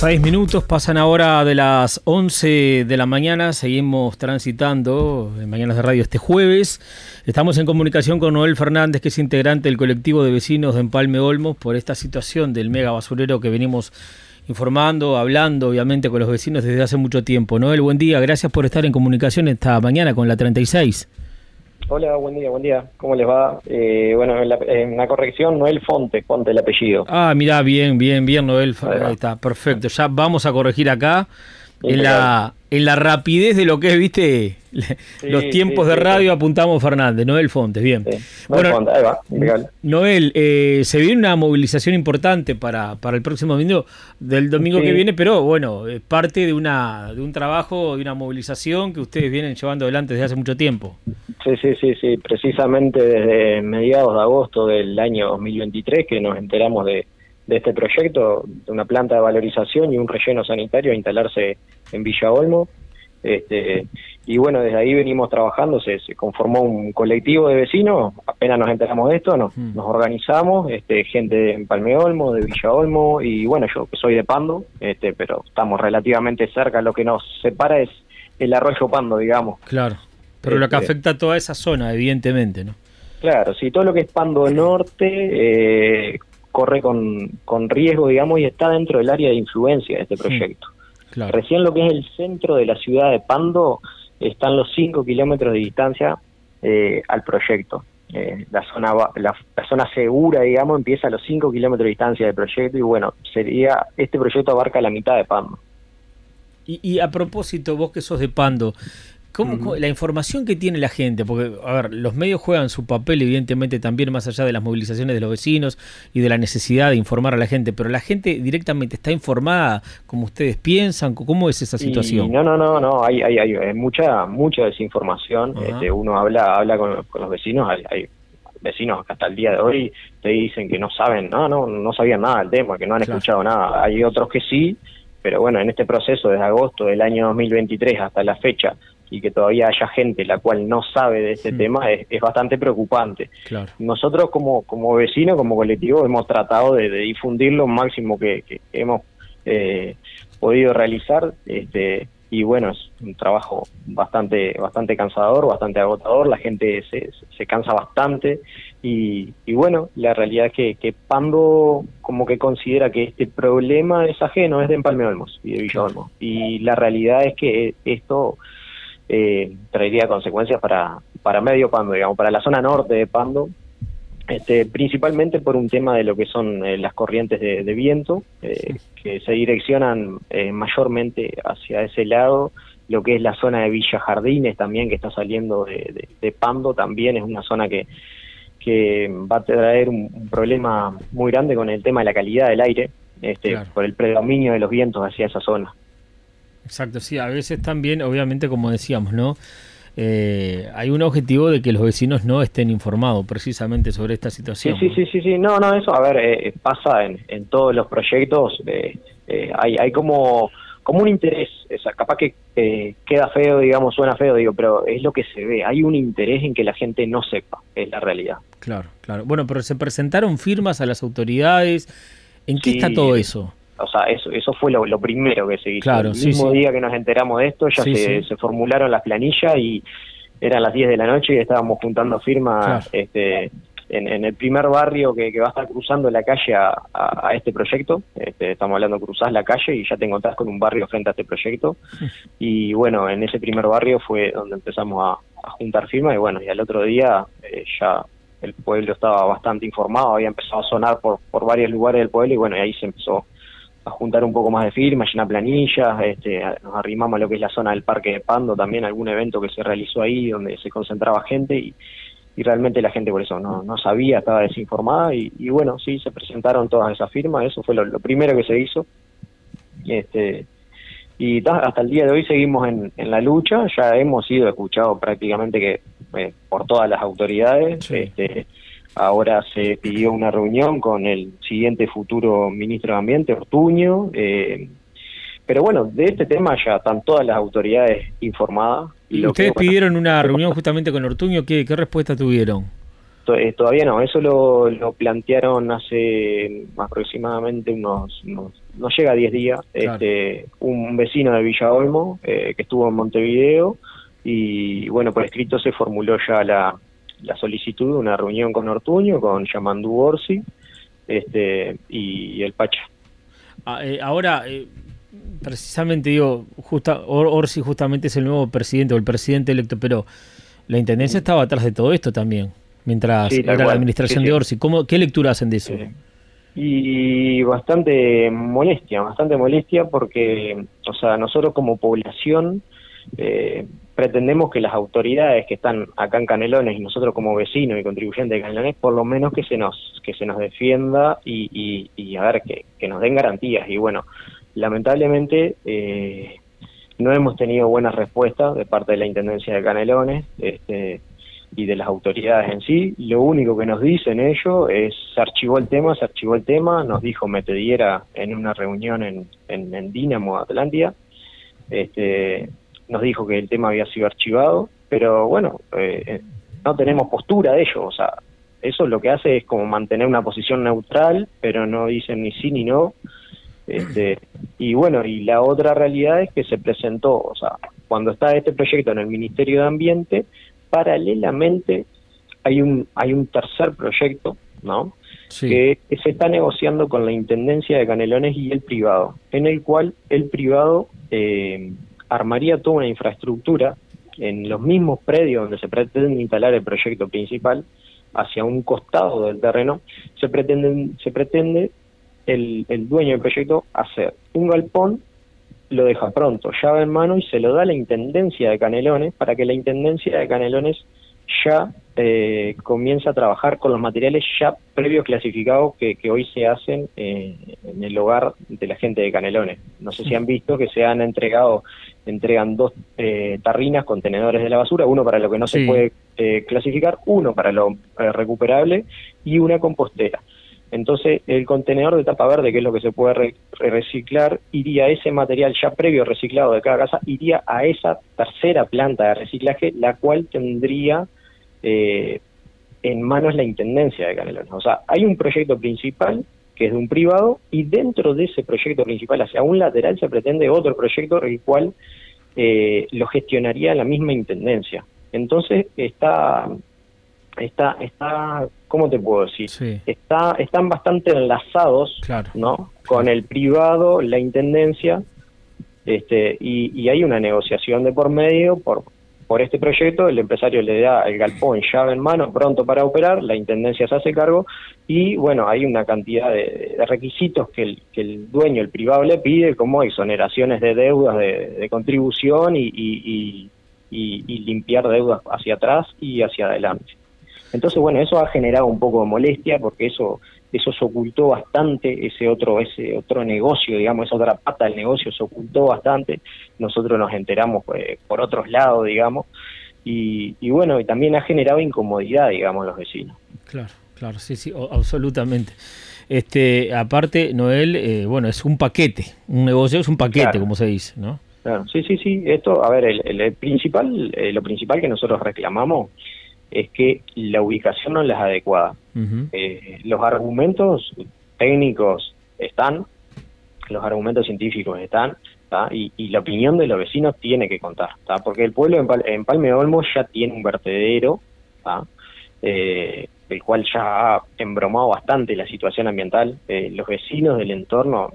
6 minutos, pasan ahora de las 11 de la mañana, seguimos transitando en Mañanas de Radio este jueves. Estamos en comunicación con Noel Fernández, que es integrante del colectivo de vecinos de Empalme Olmos, por esta situación del mega basurero que venimos informando, hablando obviamente con los vecinos desde hace mucho tiempo. Noel, buen día, gracias por estar en comunicación esta mañana con la 36. Hola, buen día. ¿Cómo les va? Bueno, en la corrección, Noel Fonte el apellido. Ah, mirá, bien, Noel. Ahí está, perfecto. Ya vamos a corregir acá en la rapidez de lo que es, viste, los tiempos de radio. Apuntamos Fernández, Noel Fontes, bien. Sí. Bueno, Fonte, ahí va, legal. Noel, se viene una movilización importante para el próximo domingo, que viene, pero bueno, es parte de un trabajo, de una movilización que ustedes vienen llevando adelante desde hace mucho tiempo. Sí, precisamente desde mediados de agosto del año 2023 que nos enteramos de este proyecto, de una planta de valorización y un relleno sanitario a instalarse en Villa Olmo. Y bueno, desde ahí venimos trabajando, se conformó un colectivo de vecinos, apenas nos enteramos de esto, nos organizamos, gente de Empalme Olmo, de Villa Olmo, y bueno, yo que soy de Pando, pero estamos relativamente cerca, lo que nos separa es el arroyo Pando, digamos. Claro, pero lo que afecta a toda esa zona, evidentemente, ¿no? Claro, sí, todo lo que es Pando Norte corre con riesgo, digamos, y está dentro del área de influencia de este proyecto. Claro. Recién lo que es el centro de la ciudad de Pando están los 5 kilómetros de distancia al proyecto. La zona segura, digamos, empieza a los 5 kilómetros de distancia del proyecto y bueno, este proyecto abarca la mitad de Pando. Y a propósito, vos que sos de Pando, ¿cómo la información que tiene la gente? Porque, a ver, los medios juegan su papel, evidentemente, también más allá de las movilizaciones de los vecinos y de la necesidad de informar a la gente, pero la gente directamente está informada como ustedes piensan. ¿Cómo es esa situación? No, hay mucha desinformación. Uno habla con los vecinos, hay vecinos que hasta el día de hoy te dicen que no saben, no sabían nada del tema, que no han escuchado nada. Hay otros que sí, pero bueno, en este proceso desde agosto del año 2023 hasta la fecha, y que todavía haya gente la cual no sabe de este tema, es bastante preocupante. Claro. Nosotros como vecinos, como colectivo, hemos tratado de difundir lo máximo que hemos podido realizar, y bueno, es un trabajo bastante cansador, bastante agotador, la gente se cansa bastante, y bueno, la realidad es que Pando como que considera que este problema es ajeno, es de Empalme Olmos y de Villa Olmos, y la realidad es que esto traería consecuencias para medio Pando, digamos, para la zona norte de Pando, principalmente por un tema de lo que son las corrientes de viento, que se direccionan mayormente hacia ese lado. Lo que es la zona de Villa Jardines también, que está saliendo de Pando, también es una zona que va a traer un problema muy grande con el tema de la calidad del aire, claro, por el predominio de los vientos hacia esa zona. Exacto, sí, a veces también, obviamente, como decíamos, ¿no? Hay un objetivo de que los vecinos no estén informados precisamente sobre esta situación. Sí, no, eso, a ver, pasa en todos los proyectos, hay como un interés, o sea, capaz que queda feo, digamos, suena feo, pero es lo que se ve, hay un interés en que la gente no sepa, es la realidad. Claro. Bueno, pero se presentaron firmas a las autoridades, ¿en qué está todo eso? O sea, eso fue lo primero que se hizo. Claro, el mismo día que nos enteramos de esto, ya se formularon las planillas y eran las 10 de la noche y estábamos juntando firmas, claro, en el primer barrio que va a estar cruzando la calle a este proyecto. Estamos hablando, cruzás la calle y ya te encontrás con un barrio frente a este proyecto. Y bueno, en ese primer barrio fue donde empezamos a juntar firmas y bueno, y al otro día ya el pueblo estaba bastante informado, había empezado a sonar por varios lugares del pueblo y bueno, y ahí se empezó a juntar un poco más de firmas, llenar planillas, nos arrimamos a lo que es la zona del Parque de Pando, también algún evento que se realizó ahí donde se concentraba gente y realmente la gente por eso no sabía, estaba desinformada y bueno, sí, se presentaron todas esas firmas, eso fue lo primero que se hizo, y hasta el día de hoy seguimos en la lucha, ya hemos sido escuchados prácticamente que por todas las autoridades. Sí. Ahora se pidió una reunión con el siguiente futuro ministro de Ambiente, Ortuño, pero bueno, de este tema ya están todas las autoridades informadas. ¿Y ustedes pidieron una reunión justamente con Ortuño? ¿Qué respuesta tuvieron? Todavía no, eso lo plantearon hace aproximadamente unos no llega a 10 días, Claro. Un vecino de Villa Olmo que estuvo en Montevideo y bueno, por escrito se formuló ya la solicitud de una reunión con Ortuño, con Yamandú Orsi y el Pacha. Ahora, precisamente digo, Orsi justamente es el nuevo presidente o el presidente electo, pero la Intendencia estaba atrás de todo esto también, mientras Sí, tal era la cual. administración Sí, de sí. Orsi. ¿Qué lectura hacen de eso? Y bastante molestia porque, o sea, nosotros como población pretendemos que las autoridades que están acá en Canelones y nosotros como vecinos y contribuyentes de Canelones, por lo menos que se nos defienda y a ver, que nos den garantías. Y bueno, lamentablemente no hemos tenido buenas respuestas de parte de la Intendencia de Canelones, y de las autoridades en sí. Lo único que nos dicen ellos es se archivó el tema, nos dijo Metediera en una reunión en Dínamo, Atlántida, nos dijo que el tema había sido archivado, pero bueno, no tenemos postura de ellos, o sea, eso lo que hace es como mantener una posición neutral, pero no dicen ni sí ni no. Y bueno, y la otra realidad es que se presentó, o sea, cuando está este proyecto en el Ministerio de Ambiente, paralelamente hay un tercer proyecto, ¿no? Sí. Que se está negociando con la Intendencia de Canelones y el privado, en el cual el privado armaría toda una infraestructura en los mismos predios donde se pretende instalar el proyecto principal, hacia un costado del terreno, se pretende el dueño del proyecto hacer un galpón, lo deja pronto, llave en mano, y se lo da a la Intendencia de Canelones para que la Intendencia de Canelones ya comience a trabajar con los materiales ya previos clasificados que hoy se hacen en el hogar de la gente de Canelones. No sé si han visto que entregan 2 tarrinas, contenedores de la basura, uno para lo que no se puede clasificar, uno para lo recuperable y una compostera. Entonces, el contenedor de tapa verde, que es lo que se puede reciclar, iría a ese material ya previo reciclado de cada casa, iría a esa tercera planta de reciclaje, la cual tendría en manos la Intendencia de Canelones. O sea, hay un proyecto principal que es de un privado, y dentro de ese proyecto principal, hacia un lateral, se pretende otro proyecto, el cual lo gestionaría la misma Intendencia. Entonces, está, ¿cómo te puedo decir? Sí. Están bastante enlazados, Claro, ¿no? Con el privado, la Intendencia, y hay una negociación de por medio por este proyecto. El empresario le da el galpón llave en mano, pronto para operar, la Intendencia se hace cargo, y bueno, hay una cantidad de requisitos que el dueño, el privado, le pide, como exoneraciones de deudas de contribución y limpiar deudas hacia atrás y hacia adelante. Entonces, bueno, eso ha generado un poco de molestia, porque eso se ocultó bastante, ese otro negocio, digamos, esa otra pata del negocio se ocultó bastante. Nosotros nos enteramos por otros lados, digamos, y bueno, y también ha generado incomodidad, digamos, los vecinos. Claro, sí, absolutamente. Aparte, Noel, bueno, es un paquete, un negocio es un paquete, claro, como se dice, ¿no? Claro, sí. Esto, a ver, lo principal que nosotros reclamamos es que la ubicación no es la adecuada. Uh-huh. Los argumentos técnicos están, los argumentos científicos están, y la opinión de los vecinos tiene que contar, porque el pueblo en Palme Olmo ya tiene un vertedero, el cual ya ha embromado bastante la situación ambiental. Los vecinos del entorno,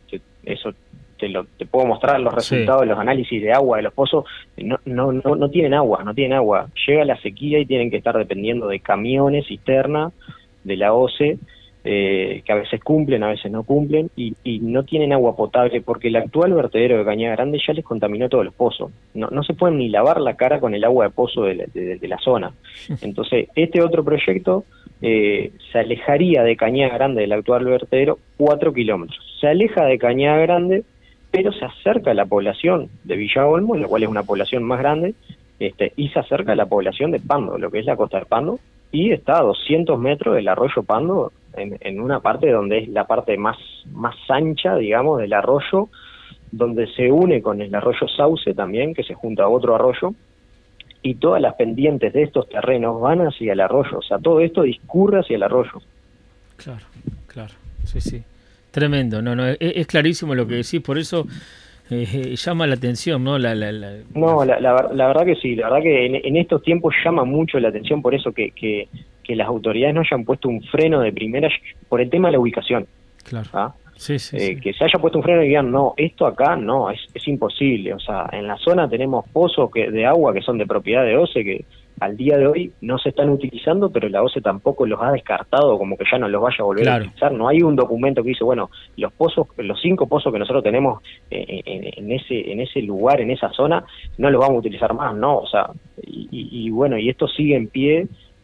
te puedo mostrar los resultados, sí, de los análisis de agua de los pozos, no tienen agua, llega la sequía y tienen que estar dependiendo de camiones, cisterna, de la OCE, que a veces cumplen, a veces no cumplen, y no tienen agua potable porque el actual vertedero de Cañada Grande ya les contaminó todos los pozos. No se pueden ni lavar la cara con el agua de pozo de la zona. Entonces, este otro proyecto se alejaría de Cañada Grande, del actual vertedero, 4 kilómetros. Se aleja de Cañada Grande, pero se acerca a la población de Villa Olmo, la cual es una población más grande, y se acerca a la población de Pando, lo que es la costa de Pando, y está a 200 metros del arroyo Pando, en una parte donde es la parte más ancha, digamos, del arroyo, donde se une con el arroyo Sauce también, que se junta a otro arroyo, y todas las pendientes de estos terrenos van hacia el arroyo, o sea, todo esto discurre hacia el arroyo. Claro, sí. Tremendo, es clarísimo lo que decís, por eso llama la atención, ¿no? No, la verdad que sí, la verdad que en estos tiempos llama mucho la atención por eso que las autoridades no hayan puesto un freno de primera por el tema de la ubicación. Claro. ¿Ah? Sí. Que se haya puesto un freno y digan, no, esto acá no, es imposible. O sea, en la zona tenemos pozos de agua que son de propiedad de OCE, que al día de hoy no se están utilizando, pero la OCE tampoco los ha descartado como que ya no los vaya a volver a utilizar. No hay un documento que dice, bueno, los 5 pozos que nosotros tenemos en ese lugar, en esa zona, no los vamos a utilizar más, no. O sea, y bueno, y esto sigue en pie.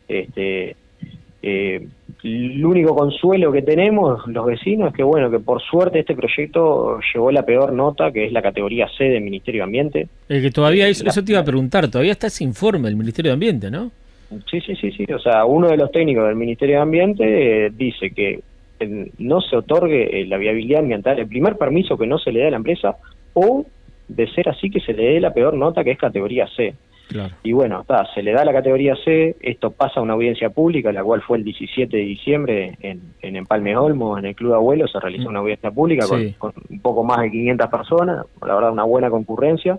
El único consuelo que tenemos los vecinos es que bueno, que por suerte este proyecto llevó la peor nota, que es la categoría C del Ministerio de Ambiente. Que todavía eso te iba a preguntar, todavía está ese informe del Ministerio de Ambiente, ¿no? Sí, o sea, uno de los técnicos del Ministerio de Ambiente dice que no se otorgue la viabilidad ambiental, el primer permiso que no se le da a la empresa, o de ser así que se le dé la peor nota, que es categoría C. Claro. Y bueno, se le da la categoría C, esto pasa a una audiencia pública, la cual fue el 17 de diciembre en Empalme Olmos, en el Club de Abuelos, se realizó una audiencia pública con un poco más de 500 personas, la verdad una buena concurrencia.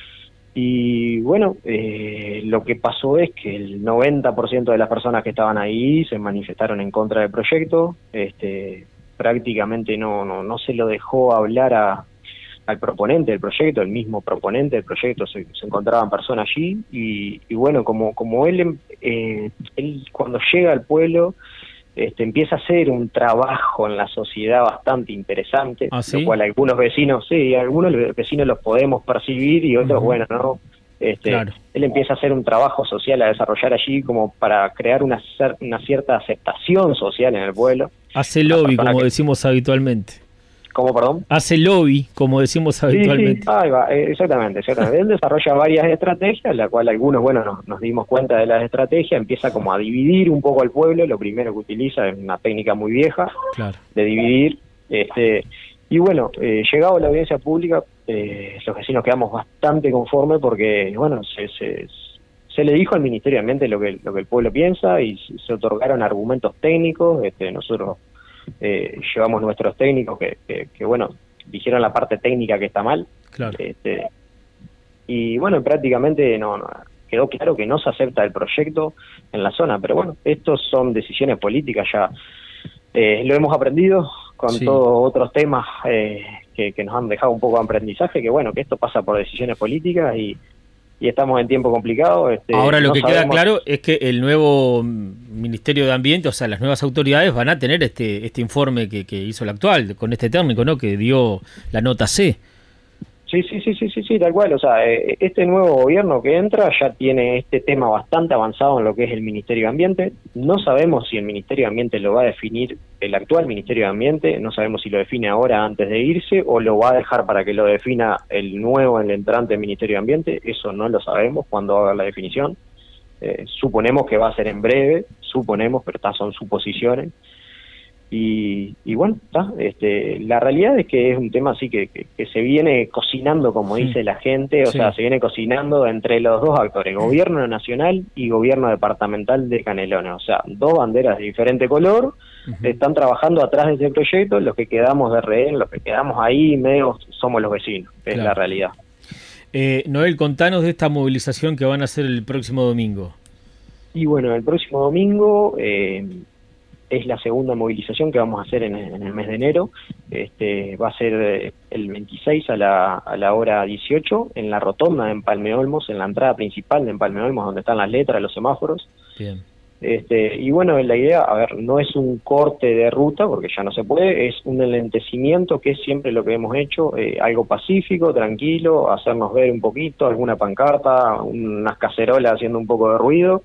Y bueno, lo que pasó es que el 90% de las personas que estaban ahí se manifestaron en contra del proyecto, prácticamente no se lo dejó hablar al proponente del proyecto, el mismo proponente del proyecto, se encontraban personas allí, y bueno, como él cuando llega al pueblo, empieza a hacer un trabajo en la sociedad bastante interesante, ¿sí? Lo cual algunos vecinos los podemos percibir y otros, bueno, no. Claro. Él empieza a hacer un trabajo social, a desarrollar allí como para crear una cierta aceptación social en el pueblo. Hace lobby, como decimos habitualmente. ¿Cómo, perdón? Hace lobby, como decimos habitualmente. Sí, ahí va, exactamente. Él desarrolla varias estrategias, la cual algunos, bueno, nos dimos cuenta de las estrategias, empieza como a dividir un poco al pueblo, lo primero que utiliza es una técnica muy vieja, claro, de dividir, y bueno, llegado a la audiencia pública, los vecinos quedamos bastante conformes porque, bueno, se le dijo al Ministerio de Ambiente lo que el pueblo piensa y se otorgaron argumentos técnicos, nosotros llevamos nuestros técnicos que bueno, dijeron la parte técnica que está mal, claro. Y bueno, prácticamente no quedó claro que no se acepta el proyecto en la zona, pero bueno, estos son decisiones políticas, ya lo hemos aprendido con todos otros temas que nos han dejado un poco de aprendizaje, que bueno, que esto pasa por decisiones políticas y estamos en tiempo complicado. Ahora lo que queda claro es que el nuevo Ministerio de Ambiente, o sea, las nuevas autoridades van a tener este informe que hizo el actual, con este técnico, ¿no?, que dio la nota C. Sí, tal cual. O sea, este nuevo gobierno que entra ya tiene este tema bastante avanzado en lo que es el Ministerio de Ambiente. No sabemos si el Ministerio de Ambiente lo va a definir el actual Ministerio de Ambiente, no sabemos si lo define ahora antes de irse o lo va a dejar para que lo defina el nuevo, el entrante Ministerio de Ambiente. Eso no lo sabemos cuando haga la definición. Suponemos que va a ser en breve, pero estas son suposiciones. Y bueno, la realidad es que es un tema así que se viene cocinando, como dice la gente, o sea, se viene cocinando entre los dos actores, gobierno nacional y gobierno departamental de Canelones, o sea, dos banderas de diferente color, están trabajando atrás de ese proyecto, los que quedamos de rehén, los que quedamos ahí medio somos los vecinos, es la realidad. Noel, contanos de esta movilización que van a hacer el próximo domingo. Y bueno, el próximo domingo es la segunda movilización que vamos a hacer en el mes de enero. Va a ser el 26 a la hora 18 en la rotonda de Empalme Olmos, en la entrada principal de Empalme Olmos, donde están las letras, los semáforos. Bien. Y bueno, la idea, a ver, no es un corte de ruta, porque ya no se puede, es un enlentecimiento, que es siempre lo que hemos hecho, algo pacífico, tranquilo, hacernos ver un poquito, alguna pancarta, unas cacerolas haciendo un poco de ruido,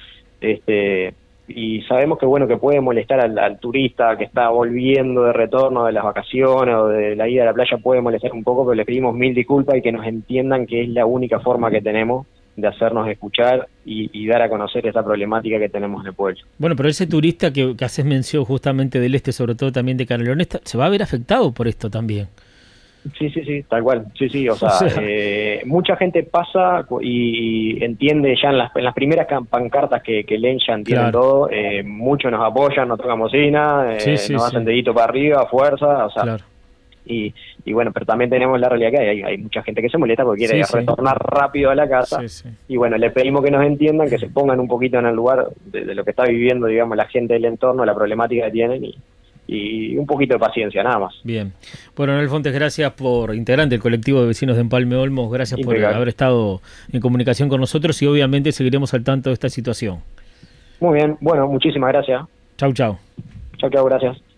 y sabemos que bueno, que puede molestar al turista que está volviendo de retorno de las vacaciones o de la ida a la playa, puede molestar un poco, pero les pedimos mil disculpas y que nos entiendan que es la única forma que tenemos de hacernos escuchar y dar a conocer esta problemática que tenemos en el pueblo. Bueno, pero ese turista que haces mención justamente del sobre todo también de Canelones, se va a ver afectado por esto también. Sí, tal cual. Sí, o sea, mucha gente pasa y entiende ya en las primeras pancartas que leen, ya entienden todo. Muchos nos apoyan, nos tocan bocina, nos hacen dedito para arriba, fuerza, o sea. Y bueno, pero también tenemos la realidad que hay mucha gente que se molesta porque quiere retornar rápido a la casa. Y bueno, le pedimos que nos entiendan, que se pongan un poquito en el lugar de lo que está viviendo, digamos, la gente del entorno, la problemática que tienen y un poquito de paciencia, nada más. Bien. Bueno, Noel Fontes, gracias por integrante del colectivo de vecinos de Empalme Olmos, gracias por haber estado en comunicación con nosotros y obviamente seguiremos al tanto de esta situación. Muy bien, bueno, muchísimas gracias. Chau, gracias.